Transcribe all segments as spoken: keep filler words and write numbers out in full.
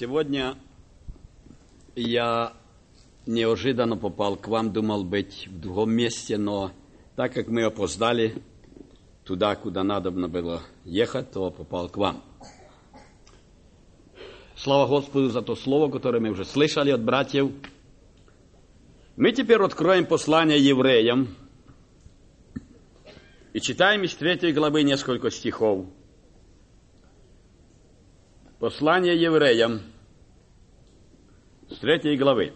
Сегодня я неожиданно попал к вам, думал быть в другом месте, но так как мы опоздали туда, куда надо было ехать, то попал к вам. Слава Господу за то слово, которое мы уже слышали от братьев. Мы теперь откроем послание евреям и читаем из третьей главы несколько стихов. Послание евреям с третьей главы.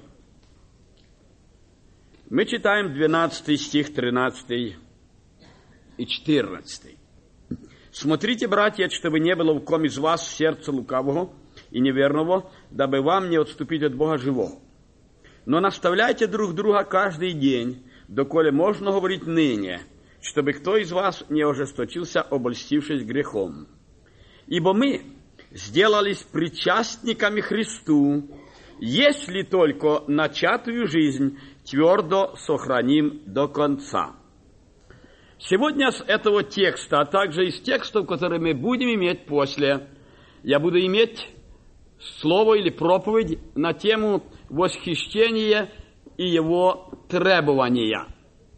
Мы читаем двенадцатый стих, тринадцатый и четырнадцатый. «Смотрите, братья, чтобы не было в ком из вас сердца лукавого и неверного, дабы вам не отступить от Бога живого. Но наставляйте друг друга каждый день, доколе можно говорить ныне, чтобы кто из вас не ожесточился, обольстившись грехом. Ибо мы сделались причастниками Христу, если только начатую жизнь твердо сохраним до конца». Сегодня с этого текста, а также из текстов, которые мы будем иметь после, я буду иметь слово или проповедь на тему восхищения и его требования.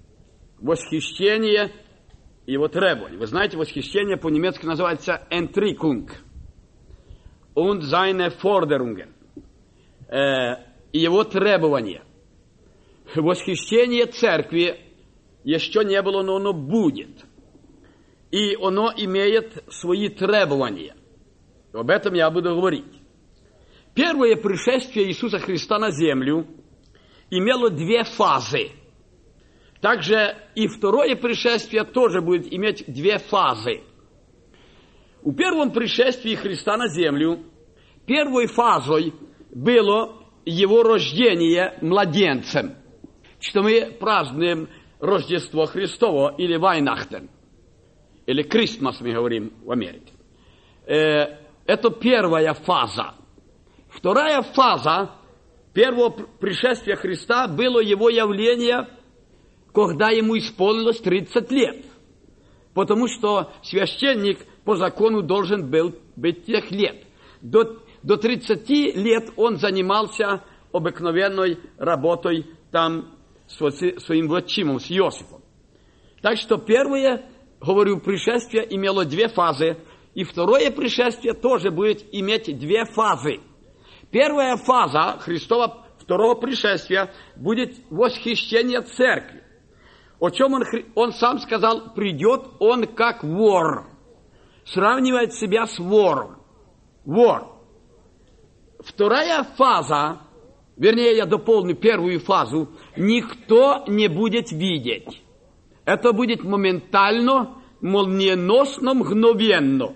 Восхищение и его требования. Вы знаете, восхищение по-немецки называется «Entrückung» und seine Forderungen. Э, и его требования. Восхищение церкви еще не было, но оно будет. И оно имеет свои требования. Об этом я буду говорить. Первое пришествие Иисуса Христа на землю имело две фазы. Также и второе пришествие тоже будет иметь две фазы. У первом пришествии Христа на землю первой фазой было его рождение младенцем, что мы празднуем Рождество Христово или Вайнахтен, или Кристмас мы говорим в Америке. Это первая фаза. Вторая фаза первого пришествия Христа было его явление, когда ему исполнилось тридцать лет. Потому что священник по закону должен был быть тех лет. До, до тридцати лет он занимался обыкновенной работой там с своим отчимом, с Иосифом. Так что первое, говорю, пришествие имело две фазы, и второе пришествие тоже будет иметь две фазы. Первая фаза Христова второго пришествия будет восхищение церкви. О чем он, он сам сказал, придет он как вор. Сравнивает себя с вором. Вор. Вторая фаза, вернее, я дополню первую фазу, никто не будет видеть. Это будет моментально, молниеносно, мгновенно.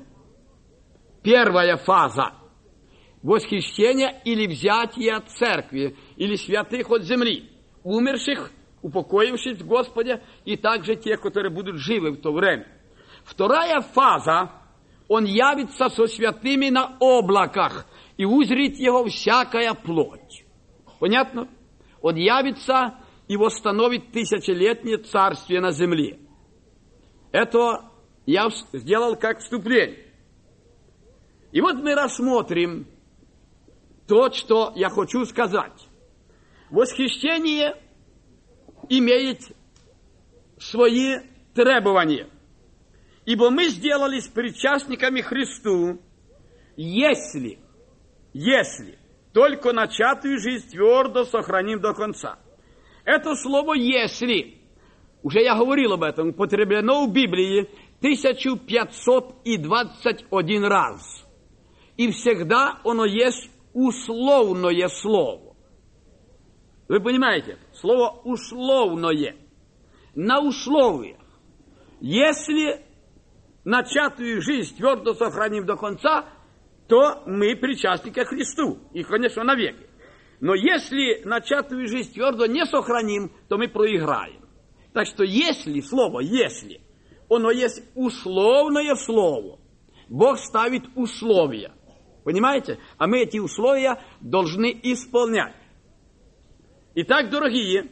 Первая фаза. Восхищение или взятие церкви, или святых от земли, умерших, упокоившись в Господе, и также те, которые будут живы в то время. Вторая фаза, он явится со святыми на облаках, и узрит его всякая плоть. Понятно? Он явится и восстановит тысячелетнее царствие на земле. Это я сделал как вступление. И вот мы рассмотрим то, что я хочу сказать. Восхищение имеет свои требования. Ибо мы сделались причастниками Христу, если, если только начатую жизнь твердо сохраним до конца. Это слово «если», уже я говорил об этом, употреблено в Библии тысяча пятьсот двадцать один раз. И всегда оно есть условное слово. Вы понимаете? Слово «условное». На условиях. Если начатую жизнь твердо сохраним до конца, то мы причастники Христу. И, конечно, навеки. Но если начатую жизнь твердо не сохраним, то мы проиграем. Так что если, слово «если», оно есть условное слово. Бог ставит условия. Понимаете? А мы эти условия должны исполнять. Итак, дорогие,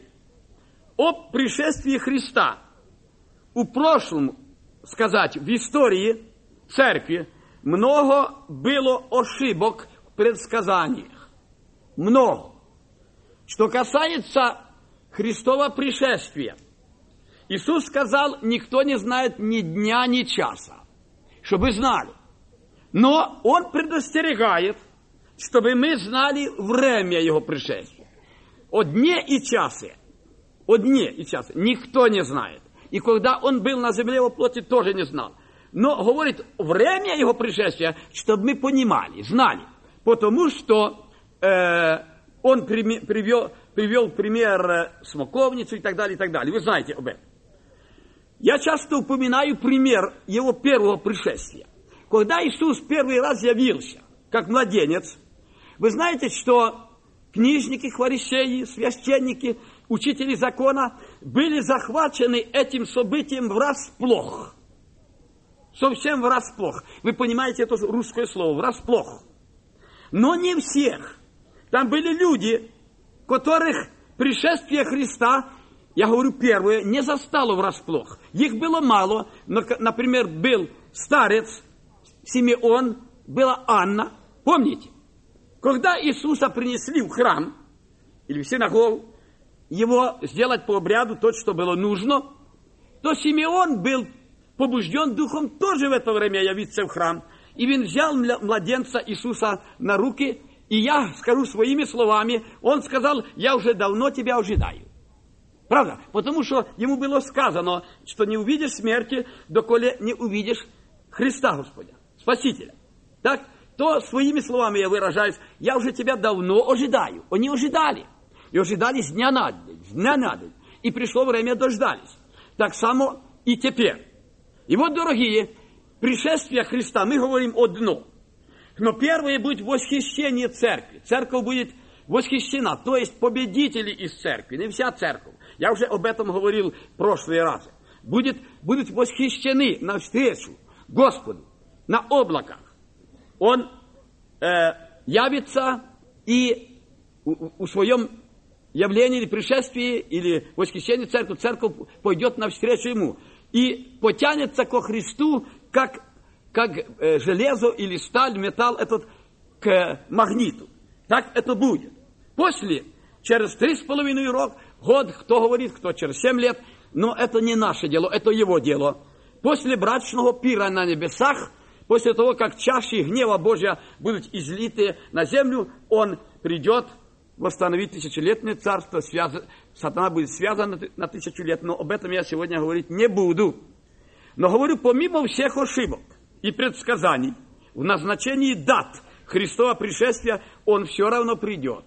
о пришествии Христа у прошлом, сказать, в истории церкви много было ошибок в предсказаниях. Много. Что касается Христова пришествия, Иисус сказал, никто не знает ни дня, ни часа, чтобы знали. Но Он предостерегает, чтобы мы знали время Его пришествия. О дне и часе, о дне и часе никто не знает. И когда Он был на земле во плоти, тоже не знал. Но говорит, время Его пришествия, чтобы мы понимали, знали. Потому что э, Он привел, привел пример смоковницу и так далее, и так далее. Вы знаете об этом. Я часто упоминаю пример Его первого пришествия. Когда Иисус первый раз явился, как младенец, вы знаете, что книжники, фарисеи, священники, учители закона были захвачены этим событием врасплох. Совсем врасплох. Вы понимаете, это русское слово, врасплох. Но не всех. Там были люди, которых пришествие Христа, я говорю первое, не застало врасплох. Их было мало. Но, например, был старец Симеон, была Анна. Помните? Когда Иисуса принесли в храм, или в синагогу, его сделать по обряду то, что было нужно, то Симеон был побужден духом тоже в это время явиться в храм. И он взял младенца Иисуса на руки, и я скажу своими словами, он сказал, я уже давно тебя ожидаю. Правда? Потому что ему было сказано, что не увидишь смерти, доколе не увидишь Христа Господа, Спасителя. Так? То своими словами я выражаюсь, я уже тебя давно ожидаю. Они ожидали. И ожидали с дня на день, с дня на день. И пришло время, дождались. Так само и теперь. И вот, дорогие, пришествие Христа, мы говорим одно. Но первое будет восхищение церкви. Церковь будет восхищена, то есть победители из церкви, не вся церковь. Я уже об этом говорил в прошлые разы. Будет, будут восхищены навстречу Господу на облаках. Он э, явится и у, у своем явлении или пришествии, или восхищении церкви, церковь пойдет навстречу Ему. И потянется ко Христу, как, как э, железо или сталь, металл этот к магниту. Так это будет. После, через три с половиной рок, год, кто говорит, кто через семь лет, но это не наше дело, это Его дело. После брачного пира на небесах, после того, как чаши гнева Божия будут излиты на землю, Он придет восстановить тысячелетнее царство, связ... сатана будет связан на тысячу лет, но об этом я сегодня говорить не буду. Но говорю, помимо всех ошибок и предсказаний, в назначении дат Христова пришествия, Он все равно придет.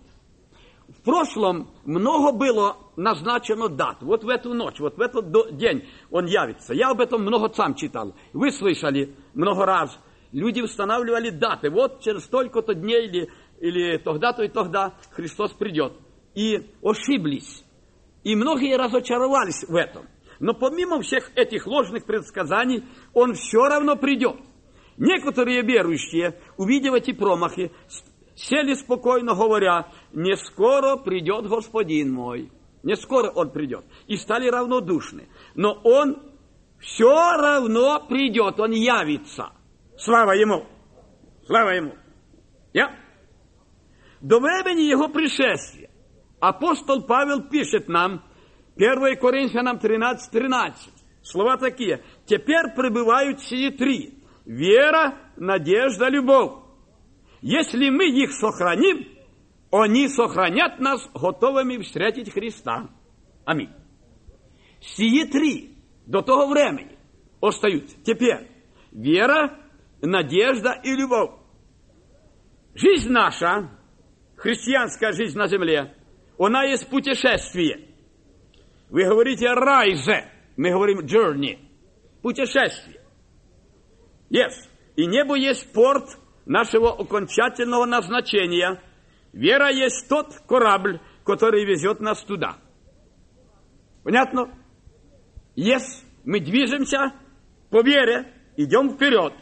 В прошлом много было назначено дат. Вот в эту ночь, вот в этот день Он явится. Я об этом много сам читал. Вы слышали много раз. Люди устанавливали даты. Вот через столько-то дней или, или тогда-то и тогда Христос придет. И ошиблись. И многие разочаровались в этом. Но помимо всех этих ложных предсказаний, Он все равно придет. Некоторые верующие, увидев эти промахи, сели спокойно, говоря, не скоро придет Господин мой. Не скоро Он придет. И стали равнодушны. Но Он все равно придет, Он явится. Слава Ему! Слава Ему! Я? До времени Его пришествия апостол Павел пишет нам, первое Коринфянам тринадцать тринадцать, слова такие, «Теперь пребывают сии три, вера, надежда, любовь. Если мы их сохраним, они сохранят нас готовыми встретить Христа». Аминь. Сии три до того времени остаются. Теперь вера, надежда и любовь. Жизнь наша, христианская жизнь на земле, она есть путешествие. Вы говорите «райзе», мы говорим «journey». Путешествие. Yes. И небо есть порт нашего окончательного назначения. Вера есть тот корабль, который везет нас туда. Понятно? Yes. Мы движемся по вере, идем вперед.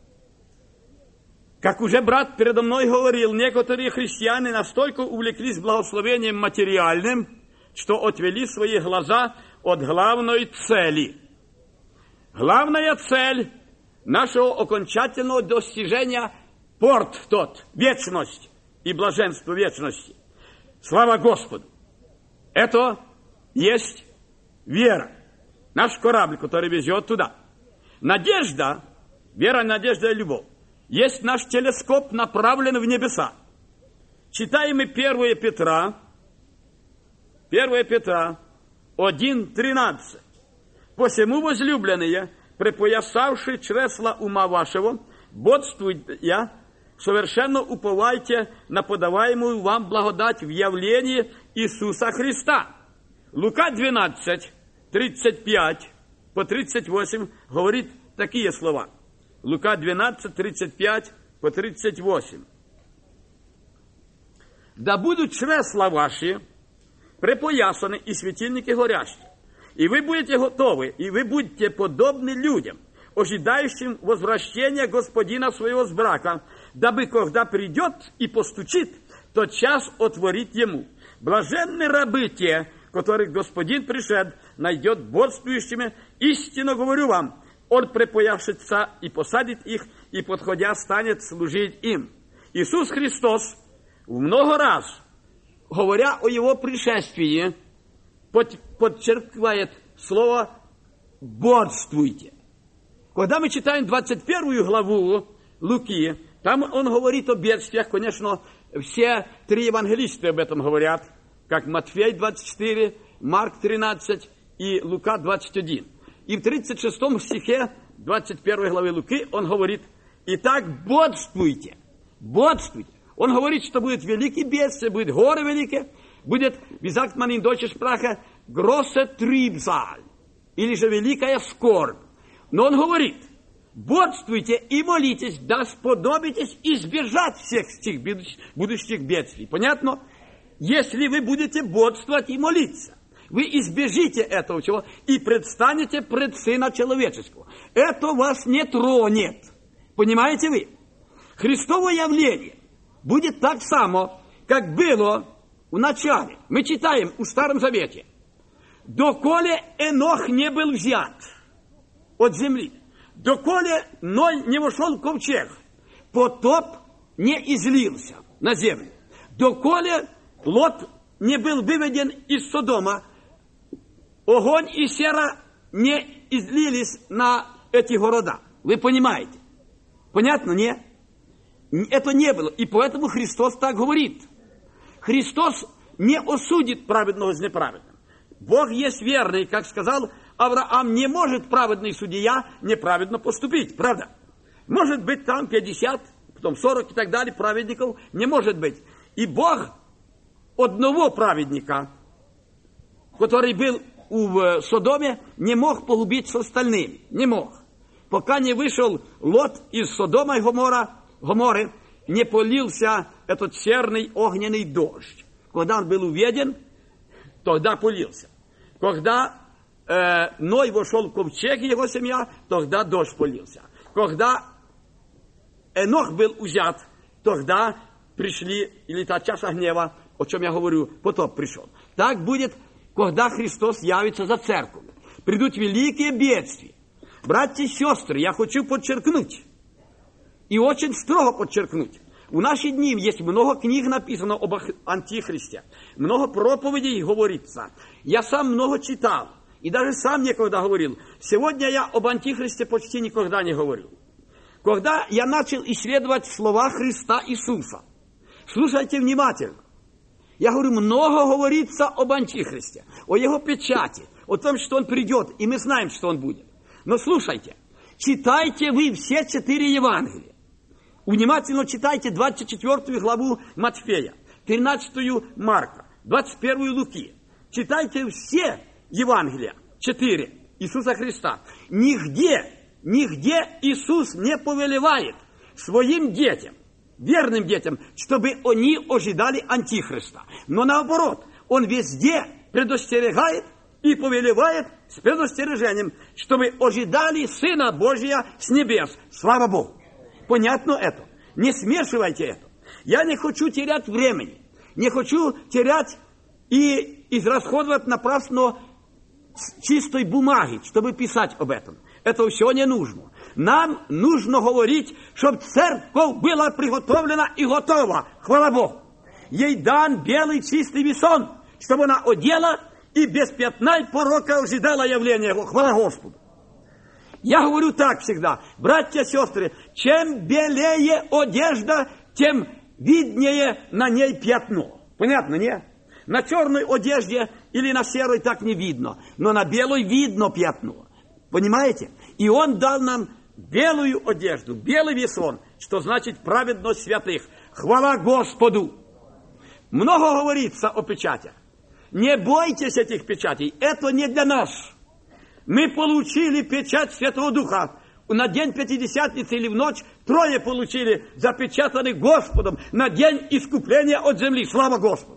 Как уже брат передо мной говорил, некоторые христиане настолько увлеклись благословением материальным, что отвели свои глаза от главной цели. Главная цель нашего окончательного достижения порт тот, вечность и блаженство вечности. Слава Господу! Это есть вера. Наш корабль, который везет туда. Надежда, вера, надежда и любовь. Есть наш телескоп, направленный в небеса. Читаем мы первое Петра, первое Петра, один тринадцать. «Посему, возлюбленные, припоясавши чресла ума вашего, бодствуя, совершенно уповайте на подаваемую вам благодать в явлении Иисуса Христа». Лука двенадцать, тридцать пять по тридцать восемь говорит такие слова. Лука двенадцать, тридцать пять по тридцать восемь. «Да будут чресла ваши припоясаны и светильники горящие, и вы будете готовы, и вы будете подобны людям, ожидающим возвращения Господина своего с брака, дабы, когда придет и постучит, тот час отворит ему. Блаженны рабы те, которых Господин пришед, найдет бодствующими. Истинно говорю вам, он припояшется и посадит их, и, подходя, станет служить им». Иисус Христос много раз, говоря о его пришествии, подчеркивает слово «бодствуйте». Когда мы читаем двадцать первую главу Луки, там он говорит о бедствиях. Конечно, все три евангелисты об этом говорят, как Матфей двадцать четыре, Марк тринадцать и Лука двадцать один. И в тридцать шестом стихе двадцать первой главы Луки он говорит: «Итак, бодствуйте, бодствуйте». Он говорит, что будет великий бедствие, будет горы великие, будет, wie sagt man in deutscher Sprache, große Trübsal, или же великая скорбь. Но он говорит: бодствуйте и молитесь, да сподобитесь избежать всех этих будущих бедствий. Понятно? Если вы будете бодствовать и молиться, вы избежите этого всего и предстанете пред Сына Человеческого. Это вас не тронет. Понимаете вы? Христово явление будет так само, как было в начале. Мы читаем в Старом Завете: «Доколе Энох не был взят от земли, доколе Ной не вошел в ковчег, потоп не излился на землю, доколе Лот не был выведен из Содома, огонь и сера не излились на эти города». Вы понимаете? Понятно, не? Это не было. И поэтому Христос так говорит. Христос не осудит праведного с неправедным. Бог есть верный, как сказал Авраам, не может праведный судья неправедно поступить. Правда? Может быть там пятьдесят, потом сорок и так далее праведников. Не может быть. И Бог одного праведника, который был в Содоме, не мог погубить с остальными. Не мог. Пока не вышел Лот из Содома и Гомора, Гоморы, не полился этот серный огненный дождь. Когда он был уведен, тогда полился. Когда э, Ной вошел в ковчег и его семья, тогда дождь полился. Когда Энох был взят, тогда пришли, или та чаша гнева, о чем я говорю, потоп пришел. Так будет, когда Христос явится за церковь. Придут великие бедствия. Братья и сестры, я хочу подчеркнуть, и очень строго подчеркнуть. В наши дни есть много книг написано об Антихристе. Много проповедей говорится. Я сам много читал. И даже сам некогда говорил. Сегодня я об Антихристе почти никогда не говорю. Когда я начал исследовать слова Христа Иисуса, слушайте внимательно. Я говорю, много говорится об Антихристе, о его печати, о том, что он придет, и мы знаем, что он будет. Но слушайте, читайте вы все четыре Евангелия. Внимательно читайте двадцать четвёртую главу Матфея, тринадцатую Марка, двадцать первую Луки. Читайте все Евангелия, четыре, Иисуса Христа. Нигде, нигде Иисус не повелевает своим детям, верным детям, чтобы они ожидали Антихриста. Но наоборот, Он везде предостерегает и повелевает с предостережением, чтобы ожидали Сына Божия с небес. Слава Богу! Понятно это? Не смешивайте это. Я не хочу терять времени. Не хочу терять и израсходовать напрасно чистой бумаги, чтобы писать об этом. Это все не нужно. Нам нужно говорить, чтобы церковь была приготовлена и готова. Хвала Богу. Ей дан белый чистый весон, чтобы она одела и без пятна и порока ожидала явления Его. Хвала Господу. Я говорю так всегда, братья и сестры, чем белее одежда, тем виднее на ней пятно. Понятно, не? На черной одежде или на серой так не видно, но на белой видно пятно. Понимаете? И Он дал нам белую одежду, белый весон, что значит праведность святых. Хвала Господу! Много говорится о печатях. Не бойтесь этих печатей, это не для нас. Мы получили печать Святого Духа. На день Пятидесятницы или в ночь трое получили, запечатаны Господом на день искупления от земли. Слава Господу!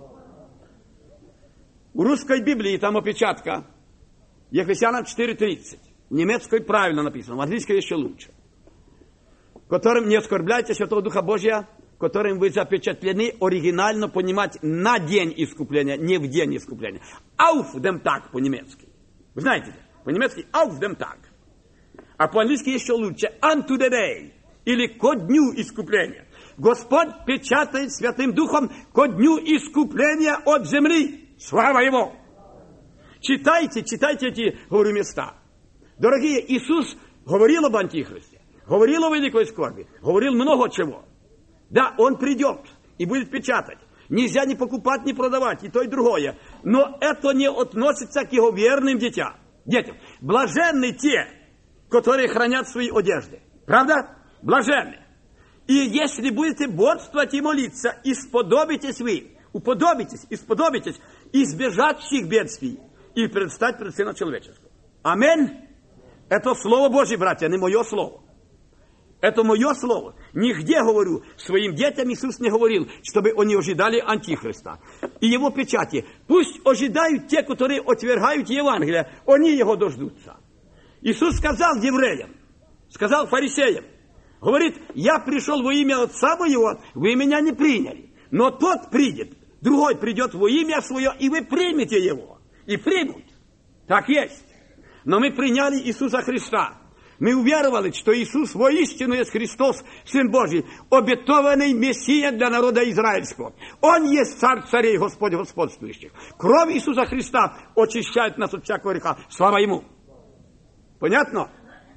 В русской Библии там опечатка. Ефесянам четыре тридцать. В немецкой правильно написано, в английской еще лучше. Которым не оскорбляйте Святого Духа Божия, которым вы запечатлены, оригинально понимать, на день искупления, не в день искупления. Auf dem Tag по-немецки. Вы знаете, по-немецки auf dem Tag. А по-английски еще лучше unto the day, или ко дню искупления. Господь печатает Святым Духом ко дню искупления от земли. Слава Ему! Читайте, читайте эти, говорю, места. Дорогие, Иисус говорил об Антихристе, говорил о великой скорби, говорил много чего. Да, Он придет и будет печатать. Нельзя ни покупать, ни продавать, и то, и другое. Но это не относится к Его верным детям. Детям. Блаженны те, которые хранят свои одежды. Правда? Блаженны. И если будете бодствовать и молиться, исподобитесь вы, уподобитесь, исподобитесь, избежать всех бедствий и предстать пред Сына Человеческого. Аминь. Это Слово Божье, братья, не мое слово. Это мое слово. Нигде, говорю, своим детям Иисус не говорил, чтобы они ожидали Антихриста. И Его печати. Пусть ожидают те, которые отвергают Евангелие, они Его дождутся. Иисус сказал евреям, сказал фарисеям, говорит, я пришел во имя Отца Моего, вы меня не приняли. Но тот придет, другой придет во имя Свое, и вы примете Его. И примут. Так есть. Но мы приняли Иисуса Христа. Мы уверовали, что Иисус воистину есть Христос, Сын Божий, обетованный Мессия для народа израильского. Он есть Царь царей, Господь господствующих. Кровь Иисуса Христа очищает нас от всякого греха. Слава Ему! Понятно?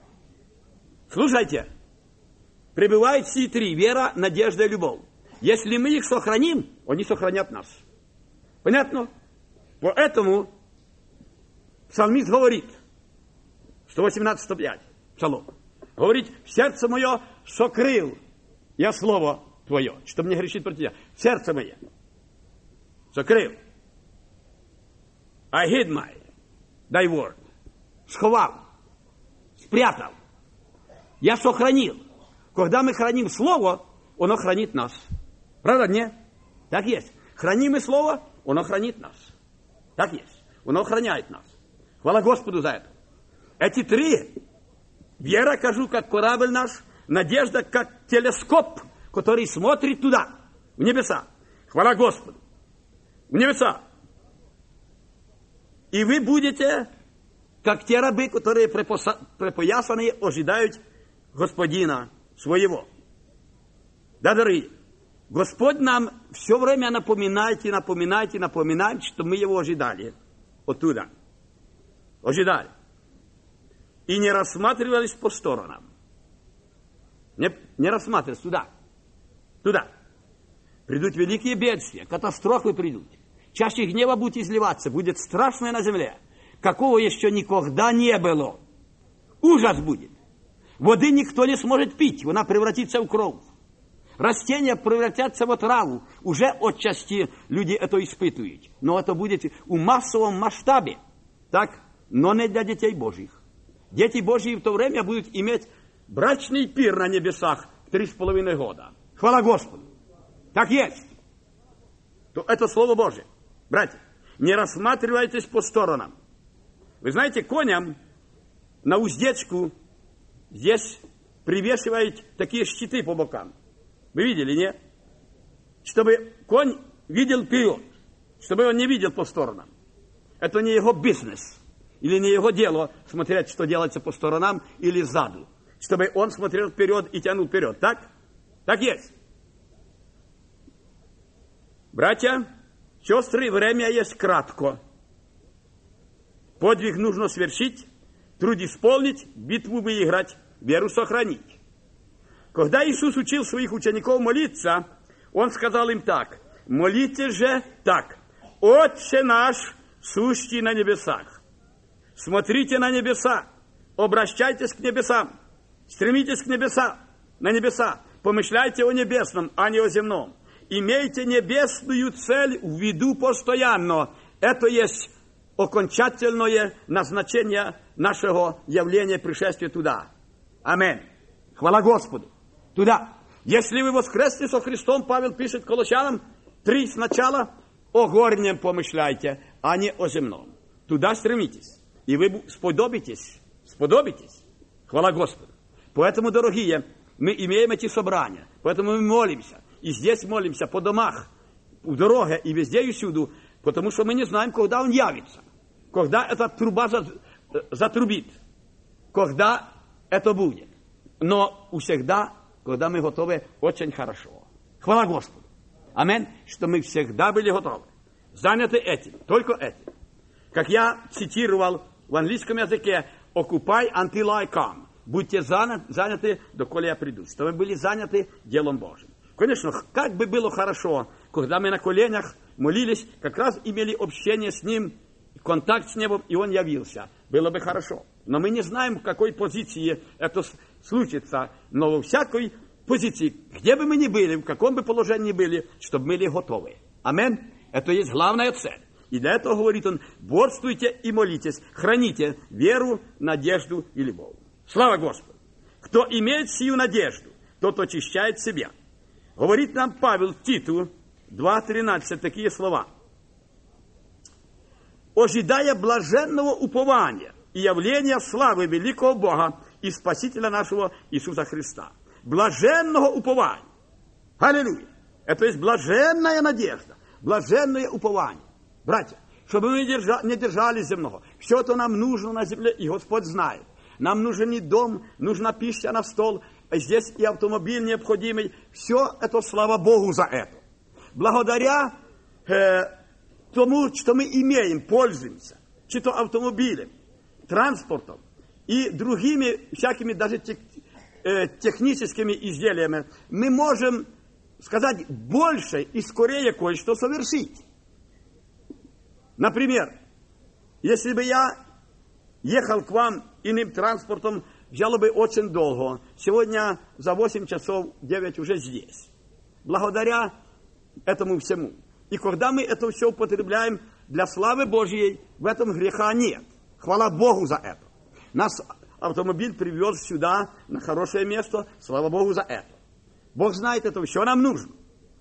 Слушайте. Пребывает все три: вера, надежда и любовь. Если мы их сохраним, они сохранят нас. Понятно? Поэтому псалмист говорит, сто восемнадцать сто пять, псалом, говорит, сердце мое сокрыл я слово Твое, чтобы не грешить против Тебя. Сердце мое сокрыл. I hid my, thy word. Сховал, спрятал. Я сохранил. Когда мы храним Слово, оно хранит нас. Правда, нет? Так есть. Храним мы Слово, оно хранит нас. Так есть. Оно охраняет нас. Хвала Господу за это. Эти три. Вера, кажу, как корабль наш. Надежда, как телескоп, который смотрит туда, в небеса. Хвала Господу. В небеса. И вы будете, как те рабы, которые припоясанные ожидают Господина своего. Да, дорогие, Господь нам все время напоминает и напоминает и напоминает, что мы Его ожидали оттуда. Ожидали. И не рассматривались по сторонам. Не, не рассматривались туда. Туда. Придут великие бедствия, катастрофы придут. Чаще гнева будет изливаться, будет страшное на земле, какого еще никогда не было. Ужас будет. Воды никто не сможет пить, она превратится в кровь. Растения превратятся в отраву. Уже отчасти люди это испытывают. Но это будет в массовом масштабе. Так? Но не для детей Божьих. Дети Божьи в то время будут иметь брачный пир на небесах в три с половиной года. Хвала Господу. Так есть. То это Слово Божие. Братья, не рассматривайтесь по сторонам. Вы знаете, коням на уздечку здесь привешивают такие щиты по бокам. Вы видели, нет? Чтобы конь видел вперед, чтобы он не видел по сторонам. Это не его бизнес, или не его дело смотреть, что делается по сторонам или сзаду. чтобы он смотрел вперед и тянул вперед. Так? Так есть. Братья, сестры, время есть кратко. Подвиг нужно свершить, труд исполнить, битву выиграть, веру сохранить. Когда Иисус учил своих учеников молиться, Он сказал им так: молитесь же так: Отче наш, сущий на небесах. Смотрите на небеса, обращайтесь к небесам, стремитесь к небесам, на небеса, помышляйте о небесном, а не о земном. Имейте небесную цель в виду постоянно. Это есть окончательное назначение нашего явления, пришествия туда. Аминь. Хвала Господу. Туда. Если вы воскресли со Христом, Павел пишет Колоссянам три сначала: о горнем помышляйте, а не о земном. Туда стремитесь. И вы сподобитесь. Сподобитесь. Хвала Господу. Поэтому, дорогие, мы имеем эти собрания. Поэтому мы молимся. И здесь молимся, по домах, в дороге и везде и всюду. Потому что мы не знаем, когда Он явится. Когда эта труба затрубит. Когда это будет. Но всегда, когда мы готовы, очень хорошо. Хвала Господу. Аминь. Что мы всегда были готовы. Заняты этим. Только этим. Как я цитировал в английском языке: occupy until I come. Будьте заняты, доколе я приду. Что мы были заняты делом Божьим. Конечно, как бы было хорошо, когда мы на коленях молились, как раз имели общение с Ним, контакт с Небом, и Он явился. Было бы хорошо. Но мы не знаем, в какой позиции это случится. Но во всякой позиции, где бы мы ни были, в каком бы положении ни были, чтобы мы были готовы. Аминь. Это есть главная цель. И для этого, говорит Он, борствуйте и молитесь, храните веру, надежду и любовь. Слава Господу! Кто имеет сию надежду, тот очищает себя. Говорит нам Павел Титу два тринадцать такие слова: ожидая блаженного упования и явления славы великого Бога и Спасителя нашего Иисуса Христа. Блаженного упования. Аллилуйя! Это есть блаженная надежда, блаженное упование. Братья, чтобы мы не держались земного. Все это нам нужно на земле, и Господь знает. Нам нужен и дом, нужна пища на стол, а здесь и автомобиль необходимый. Все это, слава Богу, за это. Благодаря э, тому, что мы имеем, пользуемся, чи то автомобилем, транспортом и другими всякими даже тех, э, техническими изделиями, мы можем сказать больше и скорее кое-что совершить. Например, если бы я ехал к вам иным транспортом, взяло бы очень долго. Сегодня за восемь часов, девять уже здесь. Благодаря этому всему. И когда мы это все употребляем для славы Божьей, в этом греха нет. Хвала Богу за это. Нас автомобиль привез сюда, на хорошее место, слава Богу за это. Бог знает, это все нам нужно.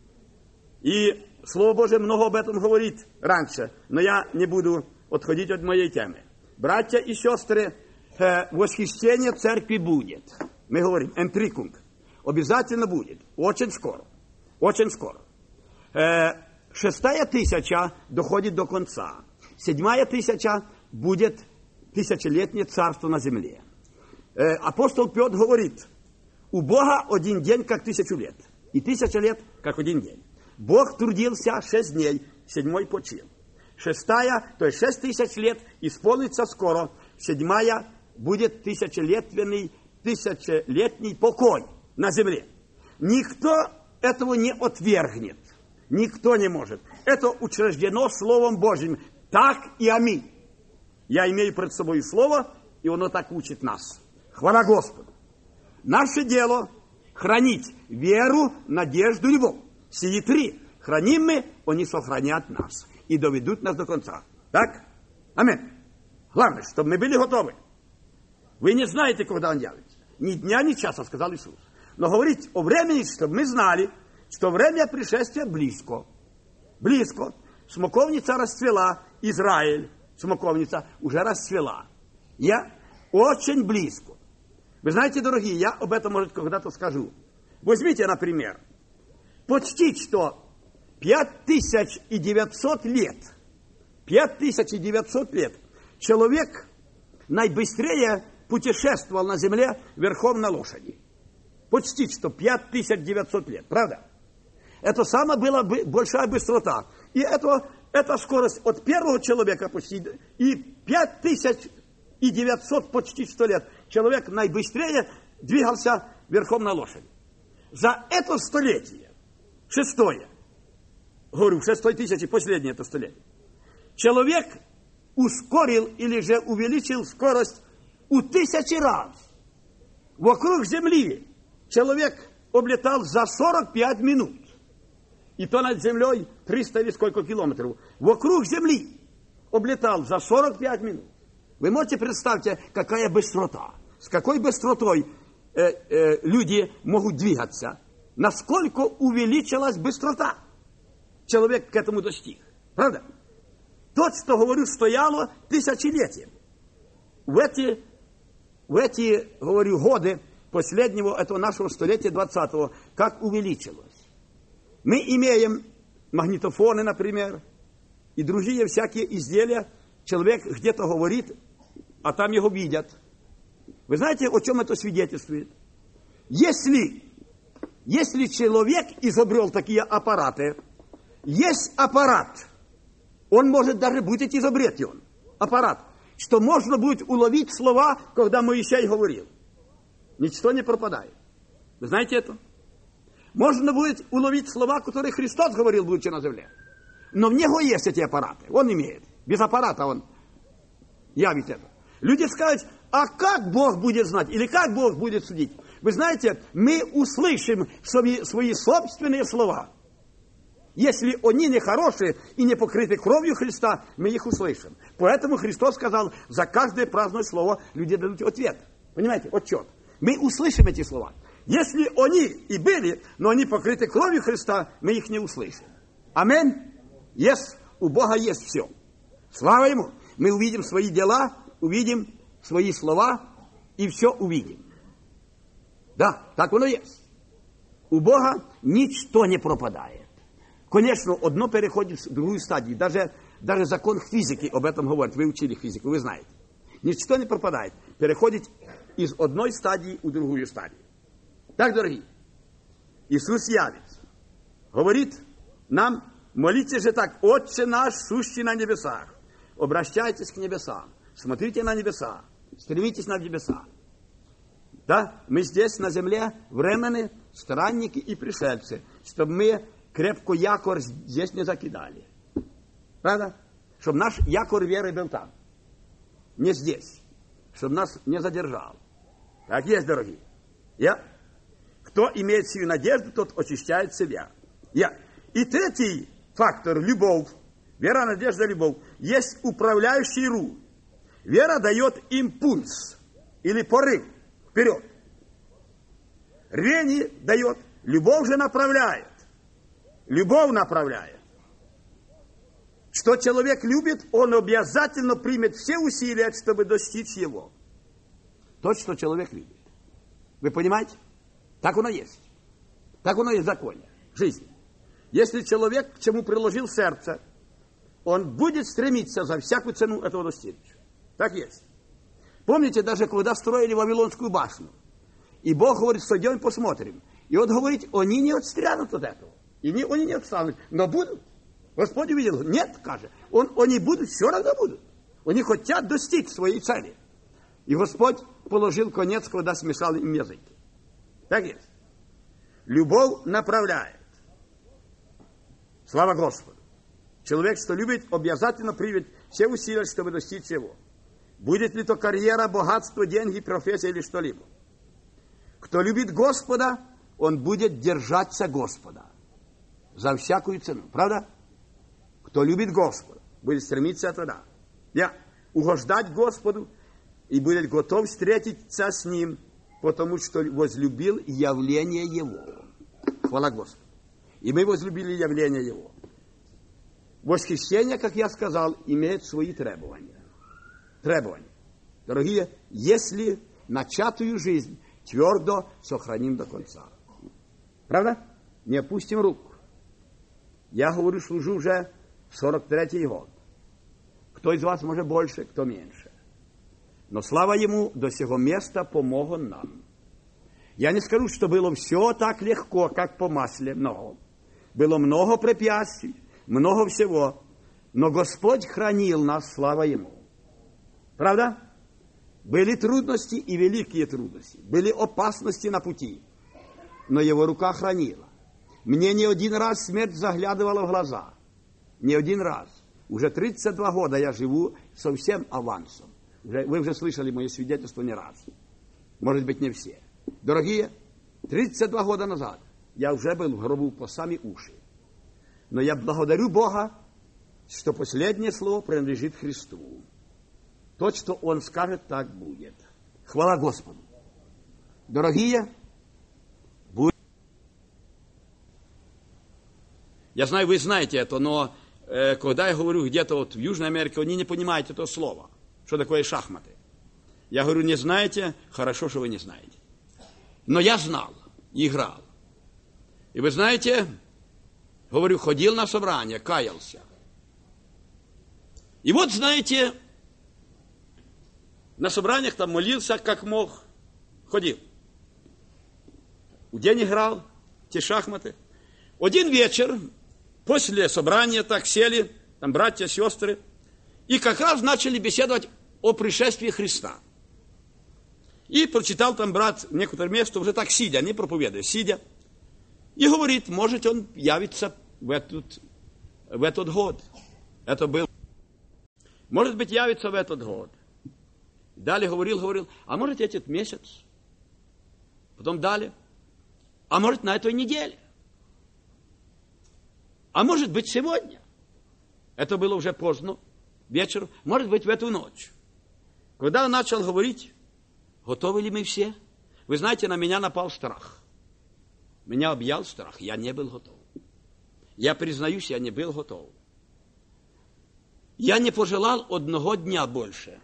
И Слово Божие много об этом говорит раньше, но я не буду отходить от моей темы. Братья и сестры, э, восхищение церкви будет. Мы говорим, энтрикунг. Обязательно будет. Очень скоро. Очень скоро. Э, шестая тысяча доходит до конца. Седьмая тысяча будет тысячелетнее царство на земле. Э, апостол Петр говорит, у Бога один день, как тысячу лет. И тысяча лет, как один день. Бог трудился шесть дней, седьмой почил. Шестая, то есть шесть тысяч лет, исполнится скоро. Седьмая будет тысячелетний, тысячелетний покой на земле. Никто этого не отвергнет. Никто не может. Это учреждено Словом Божьим. Так и аминь. Я имею пред собой слово, и оно так учит нас. Хвала Господу. Наше дело хранить веру, надежду, любовь. Сии три. Храним мы, они сохранят нас. И доведут нас до конца. Так? Аминь. Главное, чтобы мы были готовы. Вы не знаете, когда Он явится. Ни дня, ни часа, сказал Иисус. Но говорить о времени, чтобы мы знали, что время пришествия близко. Близко. Смоковница расцвела. Израиль, смоковница, уже расцвела. Я очень близко. Вы знаете, дорогие, я об этом, может, когда-то скажу. Возьмите, например, почти что пять тысяч девятьсот лет, пять тысяч девятьсот лет человек наибыстрее путешествовал на земле верхом на лошади. Почти что пять тысяч девятьсот лет, правда? Это самая была большая быстрота. И это, это скорость от первого человека почти, и пять тысяч девятьсот почти сто лет. Человек наибыстрее двигался верхом на лошади. За это столетие, шестое, говорю, в шестой тысячи, последнее это столетие, человек ускорил или же увеличил скорость у тысячи раз. Вокруг Земли человек облетал за сорок пять минут. И то над землей триста или сколько километров. Вокруг Земли облетал за сорок пять минут. Вы можете представить, какая быстрота, с какой быстротой э, э, люди могут двигаться, насколько увеличилась быстрота. Человек к этому достиг. Правда? То, что, говорю, стояло тысячелетием. В эти, в эти, говорю, годы последнего этого нашего столетия двадцатого, как увеличилось. Мы имеем магнитофоны, например, и другие всякие изделия. Человек где-то говорит, а там его видят. Вы знаете, о чем это свидетельствует? Если, если человек изобрел такие аппараты, есть аппарат, он может даже будет изобретен, он, аппарат, что можно будет уловить слова, когда Моисей говорил. Ничто не пропадает. Вы знаете это? Можно будет уловить слова, которые Христос говорил, будучи на земле. Но в него есть эти аппараты. Он имеет. Без аппарата он явит это. Люди скажут, а как Бог будет знать? Или как Бог будет судить? Вы знаете, мы услышим свои, свои собственные слова. Если они не хорошие и не покрыты кровью Христа, мы их услышим. Поэтому Христос сказал, за каждое праздное слово люди дадут ответ. Понимаете, отчет. Мы услышим эти слова. Если они и были, но они покрыты кровью Христа, мы их не услышим. Аминь. Есть, у Бога есть все. Слава Ему. Мы увидим свои дела, увидим свои слова и все увидим. Да, так оно есть. У Бога ничто не пропадает. Конечно, одно переходит в другую стадию. Даже, даже закон физики об этом говорит. Вы учили физику, вы знаете. Ничто не пропадает. Переходит из одной стадии в другую стадию. Так, дорогие, Иисус явится. Говорит нам, молитесь же так, Отче наш, сущий на небесах. Обращайтесь к небесам. Смотрите на небеса. Стремитесь на небеса. Да, мы здесь на земле временные странники и пришельцы, чтобы мы крепко якорь здесь не закидали. Правда? Чтобы наш якорь веры был там. Не здесь. Чтобы нас не задержал. Так есть, дорогие. Я. Кто имеет сию надежду, тот очищает себя. Я. И третий фактор, любовь. Вера, надежда, любовь. Есть управляющий руль. Вера дает импульс или порыв вперед. Рвение дает, любовь же направляет. Любовь направляет. Что человек любит, он обязательно примет все усилия, чтобы достичь его. То, что человек любит. Вы понимаете? Так оно есть. Так оно есть в законе жизни. Если человек к чему приложил сердце, он будет стремиться за всякую цену этого достичь. Так есть. Помните, даже когда строили Вавилонскую башню, и Бог говорит, сойдем посмотрим. И он говорит, они не отстрянут от этого. И не, они не отстанут, но будут. Господь увидел, нет, каже, он, они будут, все равно будут. Они хотят достичь своей цели. И Господь положил конец, когда смешал им языки. Так есть. Любовь направляет. Слава Господу. Человек, что любит, обязательно примет все усилия, чтобы достичь его. Будет ли то карьера, богатство, деньги, профессия или что-либо. Кто любит Господа, он будет держаться Господа. За всякую цену. Правда? Кто любит Господа, будет стремиться туда. Я угождать Господу и будет готов встретиться с Ним, потому что возлюбил явление Его. Хвала Господу. И мы возлюбили явление Его. Восхищение, как я сказал, имеет свои требования. Требования. Дорогие, если начатую жизнь твердо сохраним до конца. Правда? Не опустим руку. Я говорю, служу уже сорок третий год. Кто из вас может больше, кто меньше. Но слава ему, до сего места помог он нам. Я не скажу, что было все так легко, как по масле, но было много препятствий, много всего. Но Господь хранил нас, слава ему. Правда? Были трудности и великие трудности. Были опасности на пути. Но его рука хранила. Мне не один раз смерть заглядывала в глаза. Не один раз. Уже тридцать два года я живу со всем авансом. Вы уже слышали мои свидетельства не раз. Может быть, не все. Дорогие, тридцать два года назад я уже был в гробу по сами уши. Но я благодарю Бога, что последнее слово принадлежит Христу. То, что Он скажет, так будет. Хвала Господу. Дорогие, будь... Я знаю, вы знаете это, но э, когда я говорю где-то вот в Южной Америке, они не понимают это слово. Что такое шахматы? Я говорю, не знаете, хорошо, что вы не знаете. Но я знал, играл. И вы знаете, говорю, ходил на собрание, каялся. И вот, знаете, на собраниях там молился, как мог, ходил. В день играл, те шахматы. Один вечер, после собрания, так сели, там братья, сестры, и как раз начали беседовать о пришествии Христа. И прочитал там брат некоторое место, уже так сидя, не проповедуя, сидя. И говорит, может он явится в этот, в этот год. Это был. Может быть, явится в этот год. Далее говорил, говорил, а может этот месяц. Потом далее. А может на этой неделе. А может быть сегодня. Это было уже поздно, вечером. Может быть в эту ночь. Когда он начал говорить, готовы ли мы все? Вы знаете, на меня напал страх. Меня объял страх. Я не был готов. Я признаюсь, я не был готов. Я не пожелал одного дня больше.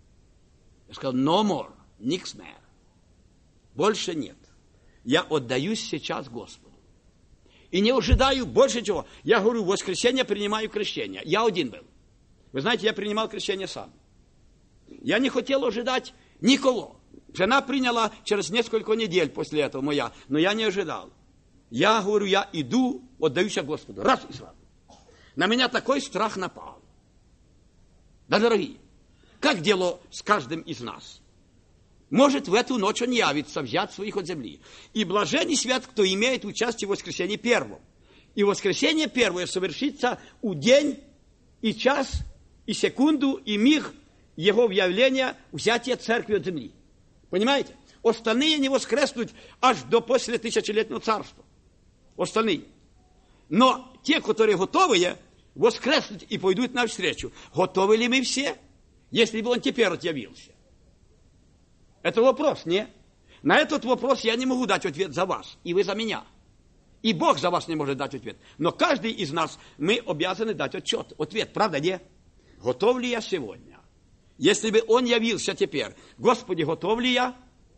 Я сказал, no more, niks mehr. Больше нет. Я отдаюсь сейчас Господу. И не ожидаю больше чего. Я говорю, в воскресенье принимаю крещение. Я один был. Вы знаете, я принимал крещение сам. Я не хотел ожидать никого. Жена приняла через несколько недель после этого моя, но я не ожидал. Я говорю, я иду, отдаюсь Господу. Раз и сразу. На меня такой страх напал. Да, дорогие, как дело с каждым из нас? Может, в эту ночь он явится, взять своих от земли. И блажен и свят, кто имеет участие в воскресенье первом. И воскресенье первое совершится у день, и час, и секунду, и миг его явления, взятия церкви от земли. Понимаете? Остальные не воскреснут аж до после тысячелетнего царства. Остальные. Но те, которые готовые, воскреснут и пойдут навстречу. Готовы ли мы все, если бы он теперь явился? Это вопрос, не? На этот вопрос я не могу дать ответ за вас, и вы за меня. И Бог за вас не может дать ответ. Но каждый из нас, мы обязаны дать отчет, ответ, правда, не? Готов ли я сегодня? Если бы он явился теперь, Господи, готов ли я?